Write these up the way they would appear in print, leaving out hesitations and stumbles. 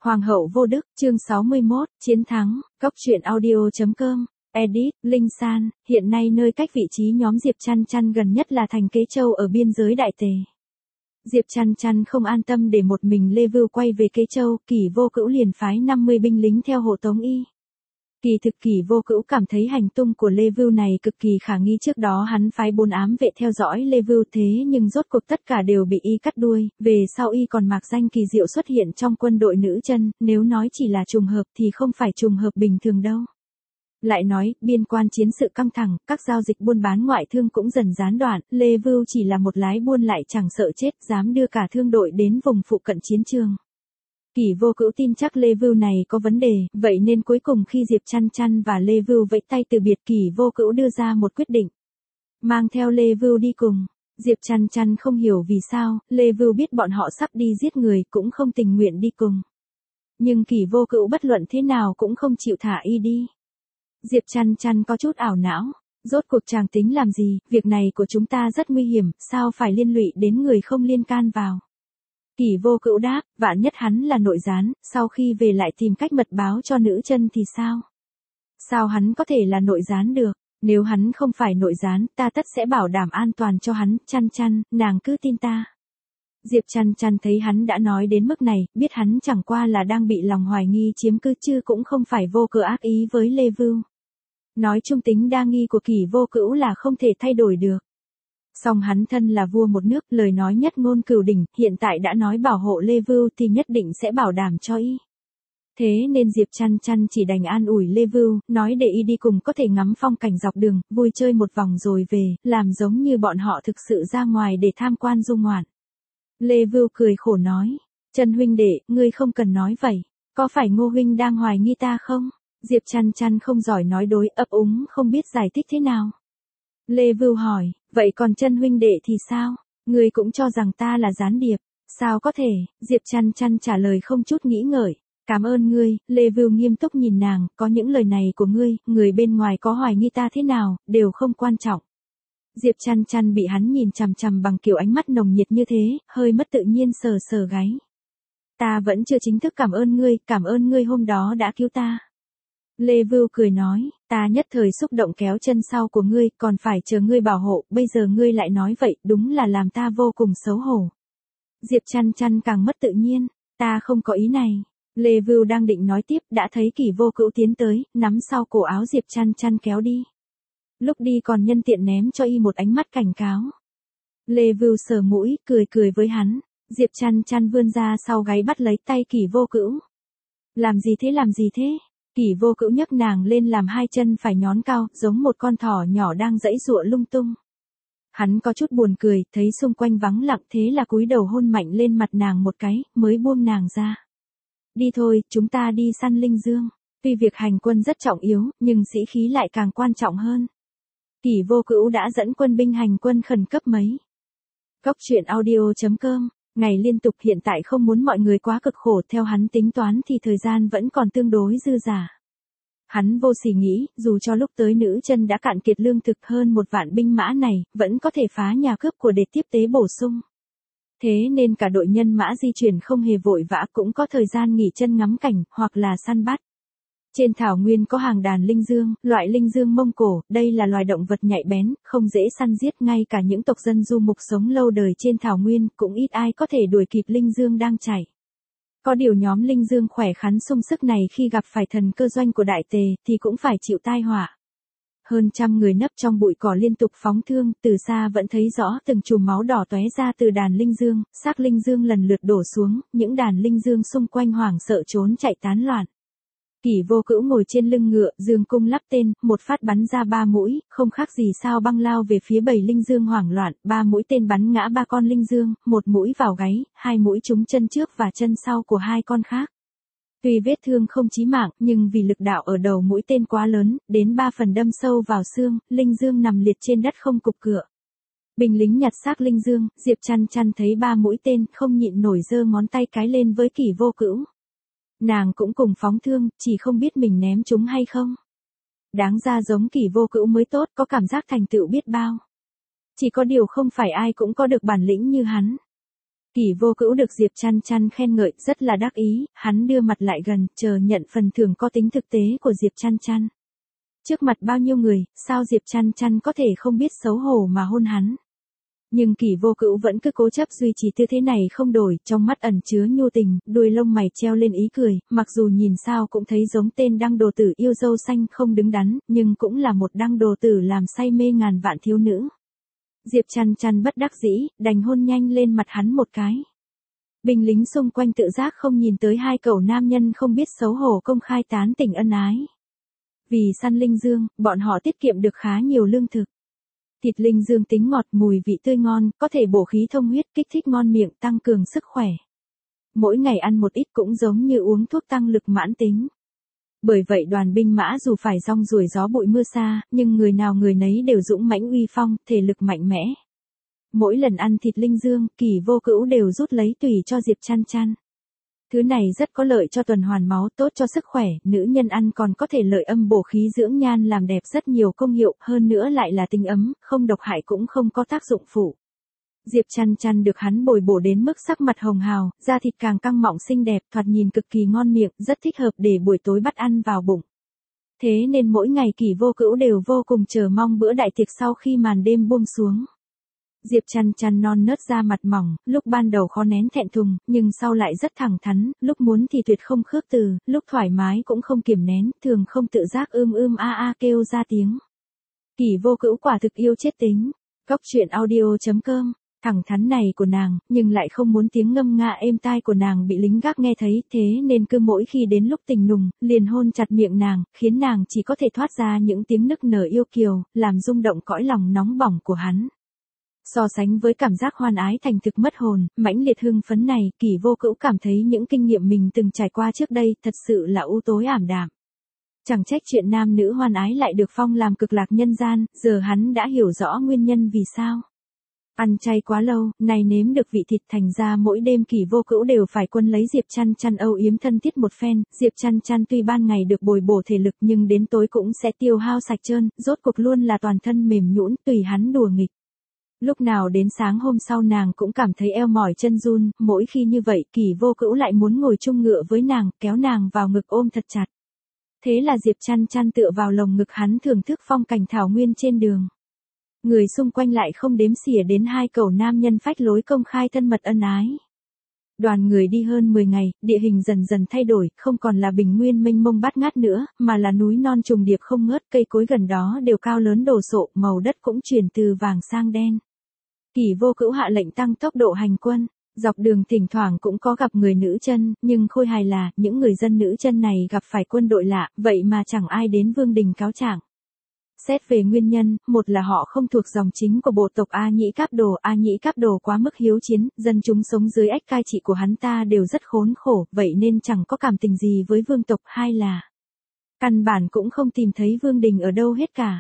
Hoàng hậu vô đức, chương 61, chiến thắng, Cốc truyện audio.com, edit, Linh San, hiện nay nơi cách vị trí nhóm Diệp Chăn Chăn gần nhất là thành Kế Châu ở biên giới Đại Tề. Diệp Chăn Chăn không an tâm để một mình Lê Vưu quay về Kế Châu, Kỷ Vô Cữu liền phái 50 binh lính theo hộ tống y. Kỳ thực Kỷ Vô Cữu cảm thấy hành tung của Lê Vưu này cực kỳ khả nghi, trước đó hắn phái 4 ám vệ theo dõi Lê Vưu thế nhưng rốt cuộc tất cả đều bị y cắt đuôi, về sau y còn mạc danh kỳ diệu xuất hiện trong quân đội nữ chân, nếu nói chỉ là trùng hợp thì không phải trùng hợp bình thường đâu. Lại nói, biên quan chiến sự căng thẳng, các giao dịch buôn bán ngoại thương cũng dần gián đoạn, Lê Vưu chỉ là một lái buôn lại chẳng sợ chết, dám đưa cả thương đội đến vùng phụ cận chiến trường. Kỷ Vô Cữu tin chắc Lê Vưu này có vấn đề, vậy nên cuối cùng khi Diệp Chăn Chăn và Lê Vưu vẫy tay từ biệt, Kỷ Vô Cữu đưa ra một quyết định. Mang theo Lê Vưu đi cùng. Diệp Chăn Chăn không hiểu vì sao, Lê Vưu biết bọn họ sắp đi giết người cũng không tình nguyện đi cùng. Nhưng Kỷ Vô Cữu bất luận thế nào cũng không chịu thả y đi. Diệp Chăn Chăn có chút ảo não. Rốt cuộc chàng tính làm gì, việc này của chúng ta rất nguy hiểm, sao phải liên lụy đến người không liên can vào. Kỷ Vô Cữu đáp, vạn nhất hắn là nội gián, sau khi về lại tìm cách mật báo cho nữ chân thì sao? Sao hắn có thể là nội gián được? Nếu hắn không phải nội gián, ta tất sẽ bảo đảm an toàn cho hắn. Chăn Chăn, nàng cứ tin ta. Diệp Chăn Chăn thấy hắn đã nói đến mức này, biết hắn chẳng qua là đang bị lòng hoài nghi chiếm cứ chứ cũng không phải vô cớ ác ý với Lê Vưu. Nói chung tính đa nghi của Kỷ Vô Cữu là không thể thay đổi được. Song hắn thân là vua một nước, lời nói nhất ngôn cửu đỉnh, hiện tại đã nói bảo hộ Lê Vưu thì nhất định sẽ bảo đảm cho y. Thế nên Diệp Chăn Chăn chỉ đành an ủi Lê Vưu, nói để y đi cùng có thể ngắm phong cảnh dọc đường, vui chơi một vòng rồi về, làm giống như bọn họ thực sự ra ngoài để tham quan du ngoạn. Lê Vưu cười khổ nói, Chăn huynh đệ, ngươi không cần nói vậy, có phải Ngô huynh đang hoài nghi ta không? Diệp Chăn Chăn không giỏi nói đối, ấp úng không biết giải thích thế nào. Lê Vưu hỏi, vậy còn Chân huynh đệ thì sao? Ngươi cũng cho rằng ta là gián điệp, sao có thể? Diệp Chăn Chăn trả lời không chút nghĩ ngợi, cảm ơn ngươi. Lê Vưu nghiêm túc nhìn nàng, có những lời này của ngươi, người bên ngoài có hoài nghi ta thế nào, đều không quan trọng. Diệp Chăn Chăn bị hắn nhìn chằm chằm bằng kiểu ánh mắt nồng nhiệt như thế, hơi mất tự nhiên sờ sờ gáy. Ta vẫn chưa chính thức cảm ơn ngươi hôm đó đã cứu ta. Lê Vưu cười nói, ta nhất thời xúc động kéo chân sau của ngươi, còn phải chờ ngươi bảo hộ, bây giờ ngươi lại nói vậy, đúng là làm ta vô cùng xấu hổ. Diệp Chăn Chăn càng mất tự nhiên, ta không có ý này. Lê Vưu đang định nói tiếp, đã thấy Kỷ Vô Cữu tiến tới, nắm sau cổ áo Diệp Chăn Chăn kéo đi. Lúc đi còn nhân tiện ném cho y một ánh mắt cảnh cáo. Lê Vưu sờ mũi, cười với hắn. Diệp Chăn Chăn vươn ra sau gáy bắt lấy tay Kỷ Vô Cữu. Làm gì thế? Kỷ Vô Cữu nhấc nàng lên làm hai chân phải nhón cao, giống một con thỏ nhỏ đang giãy giụa lung tung. Hắn có chút buồn cười, thấy xung quanh vắng lặng thế là cúi đầu hôn mạnh lên mặt nàng một cái, mới buông nàng ra. Đi thôi, chúng ta đi săn linh dương. Tuy việc hành quân rất trọng yếu, nhưng sĩ khí lại càng quan trọng hơn. Kỷ Vô Cữu đã dẫn quân binh hành quân khẩn cấp mấy. Cốc truyện audio.com, ngày liên tục hiện tại không muốn mọi người quá cực khổ, theo hắn tính toán thì thời gian vẫn còn tương đối dư dả. Hắn vô sỉ nghĩ, dù cho lúc tới nữ chân đã cạn kiệt lương thực hơn 1 vạn binh mã này, vẫn có thể phá nhà cướp của để tiếp tế bổ sung. Thế nên cả đội nhân mã di chuyển không hề vội vã, cũng có thời gian nghỉ chân ngắm cảnh, hoặc là săn bắt. Trên thảo nguyên có hàng đàn linh dương, loại linh dương Mông Cổ, đây là loài động vật nhạy bén, không dễ săn giết, ngay cả những tộc dân du mục sống lâu đời trên thảo nguyên, cũng ít ai có thể đuổi kịp linh dương đang chạy. Có điều nhóm linh dương khỏe khoắn sung sức này khi gặp phải thần cơ doanh của Đại Tề, thì cũng phải chịu tai họa. Hơn trăm người nấp trong bụi cỏ liên tục phóng thương, từ xa vẫn thấy rõ từng chùm máu đỏ tóe ra từ đàn linh dương, xác linh dương lần lượt đổ xuống, những đàn linh dương xung quanh hoảng sợ trốn chạy tán loạn. Kỷ Vô Cữu ngồi trên lưng ngựa, dương cung lắp tên, một phát bắn ra 3 mũi, không khác gì sao băng lao về phía bầy linh dương hoảng loạn, 3 mũi tên bắn ngã 3 con linh dương, 1 mũi vào gáy, 2 mũi trúng chân trước và chân sau của 2 con khác. Tuy vết thương không chí mạng, nhưng vì lực đạo ở đầu mũi tên quá lớn, đến 3 phần đâm sâu vào xương, linh dương nằm liệt trên đất không cục cựa. Binh lính nhặt xác linh dương, Diệp Chăn Chăn thấy 3 mũi tên, không nhịn nổi giơ ngón tay cái lên với Kỷ Vô Cữu. Nàng cũng cùng phóng thương, chỉ không biết mình ném chúng hay không. Đáng ra giống Kỷ Vô Cữu mới tốt, có cảm giác thành tựu biết bao. Chỉ có điều không phải ai cũng có được bản lĩnh như hắn. Kỷ Vô Cữu được Diệp Chăn Chăn khen ngợi, rất là đắc ý, hắn đưa mặt lại gần, chờ nhận phần thưởng có tính thực tế của Diệp Chăn Chăn. Trước mặt bao nhiêu người, sao Diệp Chăn Chăn có thể không biết xấu hổ mà hôn hắn. Nhưng Kỷ Vô Cữu vẫn cứ cố chấp duy trì tư thế này không đổi, trong mắt ẩn chứa nhu tình, đuôi lông mày treo lên ý cười, mặc dù nhìn sao cũng thấy giống tên đăng đồ tử yêu dâu xanh không đứng đắn, nhưng cũng là một đăng đồ tử làm say mê ngàn vạn thiếu nữ. Diệp Chăn Chăn bất đắc dĩ, đành hôn nhanh lên mặt hắn một cái. Binh lính xung quanh tự giác không nhìn tới hai cậu nam nhân không biết xấu hổ công khai tán tỉnh ân ái. Vì săn linh dương, bọn họ tiết kiệm được khá nhiều lương thực. Thịt linh dương tính ngọt, mùi vị tươi ngon, có thể bổ khí thông huyết, kích thích ngon miệng, tăng cường sức khỏe. Mỗi ngày ăn một ít cũng giống như uống thuốc tăng lực mãn tính. Bởi vậy đoàn binh mã dù phải rong ruổi gió bụi mưa xa, nhưng người nào người nấy đều dũng mãnh uy phong, thể lực mạnh mẽ. Mỗi lần ăn thịt linh dương, Kỷ Vô Cữu đều rút lấy tùy cho Diệp Chăn Chăn. Thứ này rất có lợi cho tuần hoàn máu, tốt cho sức khỏe, nữ nhân ăn còn có thể lợi âm bổ khí dưỡng nhan làm đẹp rất nhiều công hiệu, hơn nữa lại là tính ấm, không độc hại cũng không có tác dụng phụ. Diệp Chăn Chăn được hắn bồi bổ đến mức sắc mặt hồng hào, da thịt càng căng mọng xinh đẹp, thoạt nhìn cực kỳ ngon miệng, rất thích hợp để buổi tối bắt ăn vào bụng. Thế nên mỗi ngày Kỷ Vô Cữu đều vô cùng chờ mong bữa đại tiệc sau khi màn đêm buông xuống. Diệp Chăn Chăn non nớt da mặt mỏng, lúc ban đầu khó nén thẹn thùng, nhưng sau lại rất thẳng thắn, lúc muốn thì tuyệt không khước từ, lúc thoải mái cũng không kiềm nén, thường không tự giác a a kêu ra tiếng. Kỷ Vô Cữu quả thực yêu chết tính. Cóc truyện audio.com. Thẳng thắn này của nàng, nhưng lại không muốn tiếng ngâm nga êm tai của nàng bị lính gác nghe thấy, thế nên cứ mỗi khi đến lúc tình nùng, liền hôn chặt miệng nàng, khiến nàng chỉ có thể thoát ra những tiếng nức nở yêu kiều, làm rung động cõi lòng nóng bỏng của hắn. So sánh với cảm giác hoan ái thành thực mất hồn, mãnh liệt hưng phấn này, Kỷ Vô Cữu cảm thấy những kinh nghiệm mình từng trải qua trước đây, thật sự là u tối ảm đạm. Chẳng trách chuyện nam nữ hoan ái lại được phong làm cực lạc nhân gian, giờ hắn đã hiểu rõ nguyên nhân vì sao. Ăn chay quá lâu, nay nếm được vị thịt thành ra mỗi đêm Kỷ Vô Cữu đều phải quân lấy Diệp Chăn Chăn âu yếm thân thiết một phen, Diệp Chăn Chăn tuy ban ngày được bồi bổ thể lực nhưng đến tối cũng sẽ tiêu hao sạch trơn, rốt cuộc luôn là toàn thân mềm nhũn tùy hắn đùa nghịch. Lúc nào đến sáng hôm sau nàng cũng cảm thấy eo mỏi chân run, mỗi khi như vậy Kỷ Vô Cữu lại muốn ngồi chung ngựa với nàng, kéo nàng vào ngực ôm thật chặt. Thế là Diệp Chăn Chăn tựa vào lồng ngực hắn thưởng thức phong cảnh thảo nguyên trên đường. Người xung quanh lại không đếm xỉa đến hai cậu nam nhân phách lối công khai thân mật ân ái. Đoàn người đi hơn 10 ngày, địa hình dần dần thay đổi, không còn là bình nguyên mênh mông bát ngát nữa, mà là núi non trùng điệp không ngớt, cây cối gần đó đều cao lớn đồ sộ, màu đất cũng chuyển từ vàng sang đen. Kỷ Vô Cữu hạ lệnh tăng tốc độ hành quân, dọc đường thỉnh thoảng cũng có gặp người nữ chân, nhưng khôi hài là, những người dân nữ chân này gặp phải quân đội lạ, vậy mà chẳng ai đến vương đình cáo trạng. Xét về nguyên nhân, một là họ không thuộc dòng chính của bộ tộc A Nhĩ Cáp Đồ quá mức hiếu chiến, dân chúng sống dưới ách cai trị của hắn ta đều rất khốn khổ, vậy nên chẳng có cảm tình gì với vương tộc, hai là căn bản cũng không tìm thấy vương đình ở đâu hết cả.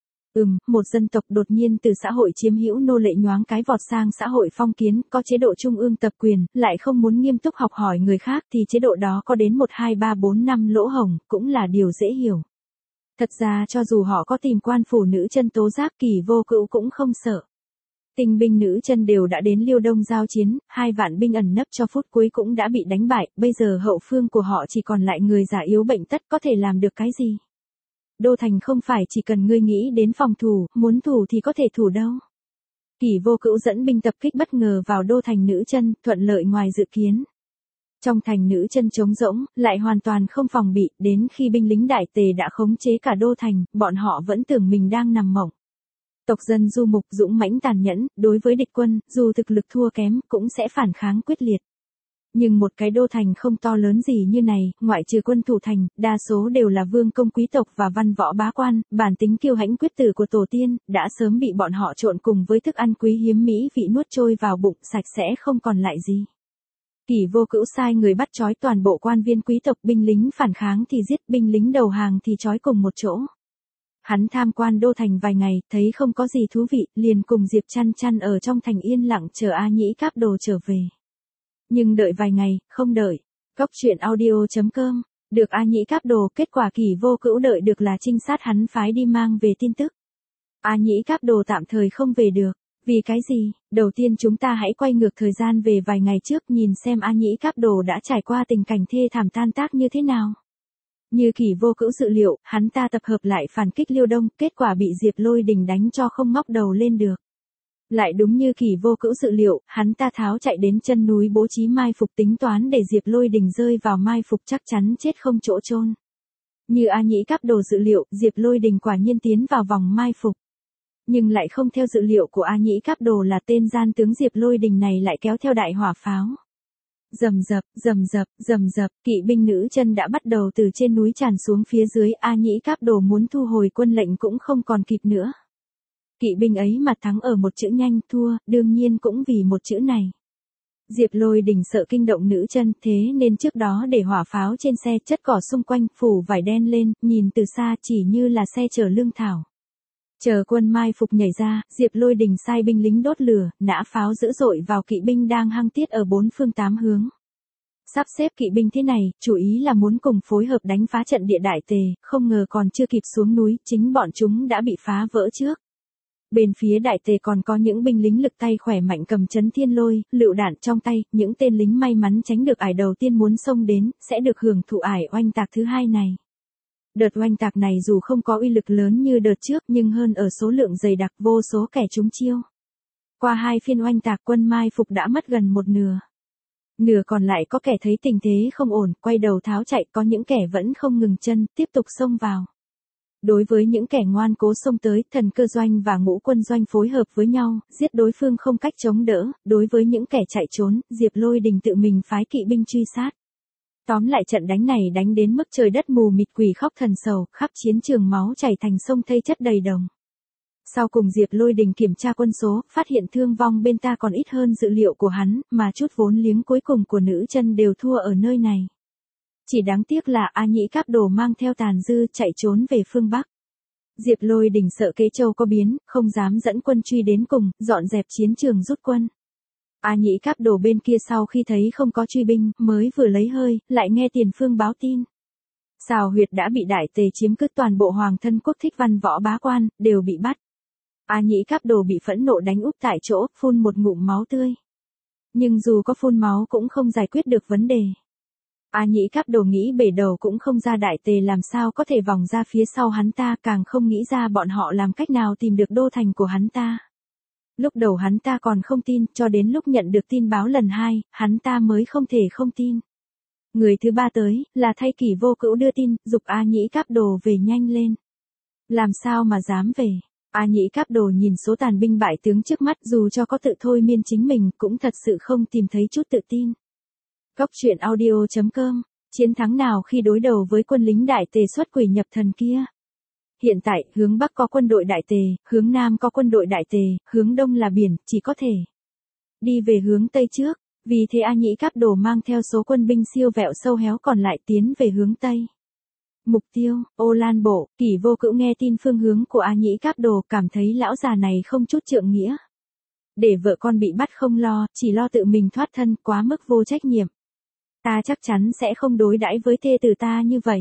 Một dân tộc đột nhiên từ xã hội chiếm hữu nô lệ nhoáng cái vọt sang xã hội phong kiến, có chế độ trung ương tập quyền, lại không muốn nghiêm túc học hỏi người khác thì chế độ đó có đến 1 2 3 4 5 lỗ hổng, cũng là điều dễ hiểu. Thật ra cho dù họ có tìm quan phủ nữ chân tố giác Kỷ Vô Cữu cũng không sợ. Tinh binh nữ chân đều đã đến Liêu Đông giao chiến, 2 vạn binh ẩn nấp cho phút cuối cũng đã bị đánh bại, bây giờ hậu phương của họ chỉ còn lại người già yếu bệnh tật, có thể làm được cái gì? Đô thành không phải chỉ cần ngươi nghĩ đến phòng thủ, muốn thủ thì có thể thủ đâu. Kỷ Vô Cữu dẫn binh tập kích bất ngờ vào đô thành nữ chân, thuận lợi ngoài dự kiến. Trong thành nữ chân trống rỗng, lại hoàn toàn không phòng bị, đến khi binh lính đại tề đã khống chế cả đô thành, bọn họ vẫn tưởng mình đang nằm mộng. Tộc dân du mục dũng mãnh tàn nhẫn, đối với địch quân, dù thực lực thua kém, cũng sẽ phản kháng quyết liệt. Nhưng một cái đô thành không to lớn gì như này, ngoại trừ quân thủ thành, đa số đều là vương công quý tộc và văn võ bá quan, bản tính kiêu hãnh quyết tử của tổ tiên, đã sớm bị bọn họ trộn cùng với thức ăn quý hiếm mỹ vị nuốt trôi vào bụng, sạch sẽ không còn lại gì. Kỷ Vô Cữu sai người bắt trói toàn bộ quan viên quý tộc, binh lính phản kháng thì giết, binh lính đầu hàng thì trói cùng một chỗ. Hắn tham quan đô thành vài ngày, thấy không có gì thú vị, liền cùng Diệp Chăn Chăn ở trong thành yên lặng chờ A Nhĩ Cáp Đồ trở về. Nhưng đợi vài ngày, không đợi. Cóc truyện audio.com. Được A Nhĩ Cáp Đồ, kết quả Kỷ Vô Cữu đợi được là trinh sát hắn phái đi mang về tin tức. A Nhĩ Cáp Đồ tạm thời không về được. Vì cái gì? Đầu tiên chúng ta hãy quay ngược thời gian về vài ngày trước nhìn xem A Nhĩ Cáp Đồ đã trải qua tình cảnh thê thảm tan tác như thế nào. Như Kỷ Vô Cữu dự liệu, hắn ta tập hợp lại phản kích Liêu Đông, kết quả bị Diệp Lôi Đình đánh cho không ngóc đầu lên được. Lại đúng như Kỷ Vô Cữu dự liệu, hắn ta tháo chạy đến chân núi bố trí mai phục tính toán để Diệp Lôi Đình rơi vào mai phục chắc chắn chết không chỗ chôn. Như A Nhĩ Cáp Đồ dự liệu, Diệp Lôi Đình quả nhiên tiến vào vòng mai phục. Nhưng lại không theo dự liệu của A Nhĩ Cáp Đồ là tên gian tướng Diệp Lôi Đình này lại kéo theo đại hỏa pháo. Rầm rập, rầm rập, rầm rập, kỵ binh nữ chân đã bắt đầu từ trên núi tràn xuống phía dưới, A Nhĩ Cáp Đồ muốn thu hồi quân lệnh cũng không còn kịp nữa. Kỵ binh ấy mà thắng ở một chữ nhanh, thua, đương nhiên cũng vì một chữ này. Diệp Lôi Đình sợ kinh động nữ chân, thế nên trước đó để hỏa pháo trên xe, chất cỏ xung quanh, phủ vải đen lên, nhìn từ xa chỉ như là xe chở lương thảo. Chờ quân mai phục nhảy ra, Diệp Lôi Đình sai binh lính đốt lửa, nã pháo dữ dội vào kỵ binh đang hăng tiết ở bốn phương tám hướng. Sắp xếp kỵ binh thế này, chủ ý là muốn cùng phối hợp đánh phá trận địa Đại Tề, không ngờ còn chưa kịp xuống núi, chính bọn chúng đã bị phá vỡ trước. Bên phía Đại Tề còn có những binh lính lực tay khỏe mạnh cầm chấn thiên lôi, lựu đạn trong tay, những tên lính may mắn tránh được ải đầu tiên muốn xông đến, sẽ được hưởng thụ ải oanh tạc thứ hai này. Đợt oanh tạc này dù không có uy lực lớn như đợt trước nhưng hơn ở số lượng dày đặc, vô số kẻ trúng chiêu. Qua hai phiên oanh tạc, quân mai phục đã mất gần một nửa. Nửa còn lại có kẻ thấy tình thế không ổn, quay đầu tháo chạy, có những kẻ vẫn không ngừng chân, tiếp tục xông vào. Đối với những kẻ ngoan cố xông tới, Thần Cơ Doanh và Ngũ Quân Doanh phối hợp với nhau, giết đối phương không cách chống đỡ, đối với những kẻ chạy trốn, Diệp Lôi Đình tự mình phái kỵ binh truy sát. Tóm lại trận đánh này đánh đến mức trời đất mù mịt, quỷ khóc thần sầu, khắp chiến trường máu chảy thành sông thây chất đầy đồng. Sau cùng Diệp Lôi Đình kiểm tra quân số, phát hiện thương vong bên ta còn ít hơn dự liệu của hắn, mà chút vốn liếng cuối cùng của nữ chân đều thua ở nơi này. Chỉ đáng tiếc là A Nhĩ Cáp Đồ mang theo tàn dư chạy trốn về phương Bắc. Diệp Lôi Đình sợ Kế Châu có biến, không dám dẫn quân truy đến cùng, dọn dẹp chiến trường rút quân. A Nhĩ Cáp Đồ bên kia sau khi thấy không có truy binh, mới vừa lấy hơi, lại nghe tiền phương báo tin. Sào Huyệt đã bị Đại Tề chiếm cứ, toàn bộ hoàng thân quốc thích văn võ bá quan, đều bị bắt. A Nhĩ Cáp Đồ bị phẫn nộ đánh úp tại chỗ, phun một ngụm máu tươi. Nhưng dù có phun máu cũng không giải quyết được vấn đề. A Nhĩ Cáp Đồ nghĩ bể đầu cũng không ra, Đại Tề làm sao có thể vòng ra phía sau hắn ta, càng không nghĩ ra bọn họ làm cách nào tìm được đô thành của hắn ta. Lúc đầu hắn ta còn không tin, cho đến lúc nhận được tin báo lần hai, hắn ta mới không thể không tin. Người thứ ba tới, là thay Kỷ Vô Cữu đưa tin, giục A Nhĩ Cáp Đồ về nhanh lên. Làm sao mà dám về? A Nhĩ Cáp Đồ nhìn số tàn binh bại tướng trước mắt, dù cho có tự thôi miên chính mình, cũng thật sự không tìm thấy chút tự tin. Góc truyện audio.com, chiến thắng nào khi đối đầu với quân lính Đại Tề xuất quỷ nhập thần kia? Hiện tại, hướng Bắc có quân đội Đại Tề, hướng Nam có quân đội Đại Tề, hướng Đông là biển, chỉ có thể đi về hướng Tây trước. Vì thế A Nhĩ Cáp Đồ mang theo số quân binh siêu vẹo sâu héo còn lại tiến về hướng Tây. Mục tiêu, Ô Lan Bộ. Kỷ Vô Cữu nghe tin phương hướng của A Nhĩ Cáp Đồ, cảm thấy lão già này không chút trượng nghĩa. Để vợ con bị bắt không lo, chỉ lo tự mình thoát thân, quá mức vô trách nhiệm. Ta chắc chắn sẽ không đối đãi với thê tử ta như vậy.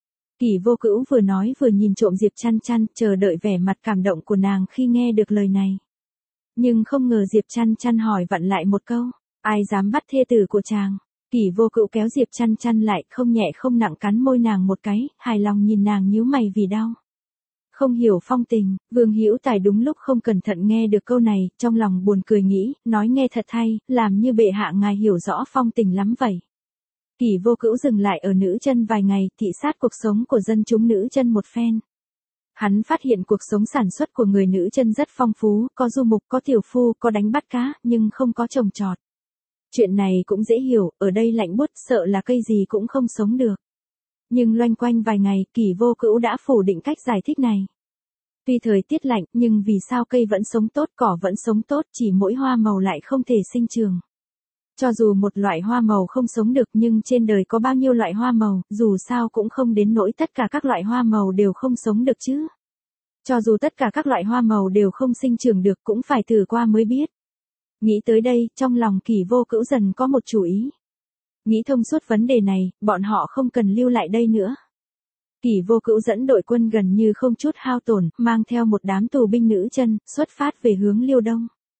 Kỷ Vô Cữu vừa nói vừa nhìn trộm Diệp Chăn Chăn, chờ đợi vẻ mặt cảm động của nàng khi nghe được lời này. Nhưng không ngờ Diệp Chăn Chăn hỏi vặn lại một câu, ai dám bắt thê tử của chàng? Kỷ Vô Cữu kéo Diệp Chăn Chăn lại, không nhẹ không nặng cắn môi nàng một cái, hài lòng nhìn nàng nhíu mày vì đau. Không hiểu phong tình, Vương Hữu Tài đúng lúc không cẩn thận nghe được câu này, trong lòng buồn cười nghĩ, nói nghe thật hay, làm như bệ hạ ngài hiểu rõ phong tình lắm vậy. Kỷ Vô Cữu dừng lại ở nữ chân vài ngày, thị sát cuộc sống của dân chúng nữ chân một phen. Hắn phát hiện cuộc sống sản xuất của người nữ chân rất phong phú, có du mục, có tiểu phu, có đánh bắt cá, nhưng không có trồng trọt. Chuyện này cũng dễ hiểu, ở đây lạnh buốt, sợ là cây gì cũng không sống được. Nhưng loanh quanh vài ngày, Kỷ Vô Cữu đã phủ định cách giải thích này. Tuy thời tiết lạnh, nhưng vì sao cây vẫn sống tốt, cỏ vẫn sống tốt, chỉ mỗi hoa màu lại không thể sinh trường. Cho dù một loại hoa màu không sống được, nhưng trên đời có bao nhiêu loại hoa màu, dù sao cũng không đến nỗi tất cả các loại hoa màu đều không sống được chứ. Cho dù tất cả các loại hoa màu đều không sinh trưởng được, cũng phải thử qua mới biết. Nghĩ tới đây, trong lòng Kỷ Vô Cữu dần có một chủ ý. Nghĩ thông suốt vấn đề này, bọn họ không cần lưu lại đây nữa. Kỷ Vô Cữu dẫn đội quân gần như không chút hao tổn, mang theo một đám tù binh nữ chân, xuất phát về hướng Liêu Đông.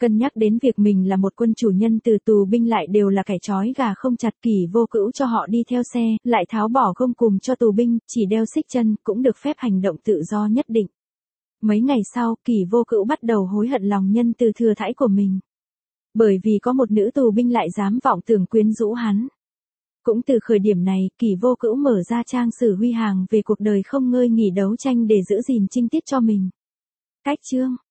Cân nhắc đến việc mình là một quân chủ nhân từ tù binh lại đều là kẻ trói gà không chặt, Kỷ Vô Cữu cho họ đi theo xe, lại tháo bỏ gông cùm cho tù binh, chỉ đeo xích chân, cũng được phép hành động tự do nhất định. Mấy ngày sau, Kỷ Vô Cữu bắt đầu hối hận lòng nhân từ thừa thãi của mình. Bởi vì có một nữ tù binh lại dám vọng tưởng quyến rũ hắn. Cũng từ khởi điểm này, Kỷ Vô Cữu mở ra trang sử huy hàng về cuộc đời không ngơi nghỉ đấu tranh để giữ gìn trinh tiết cho mình. Cách chương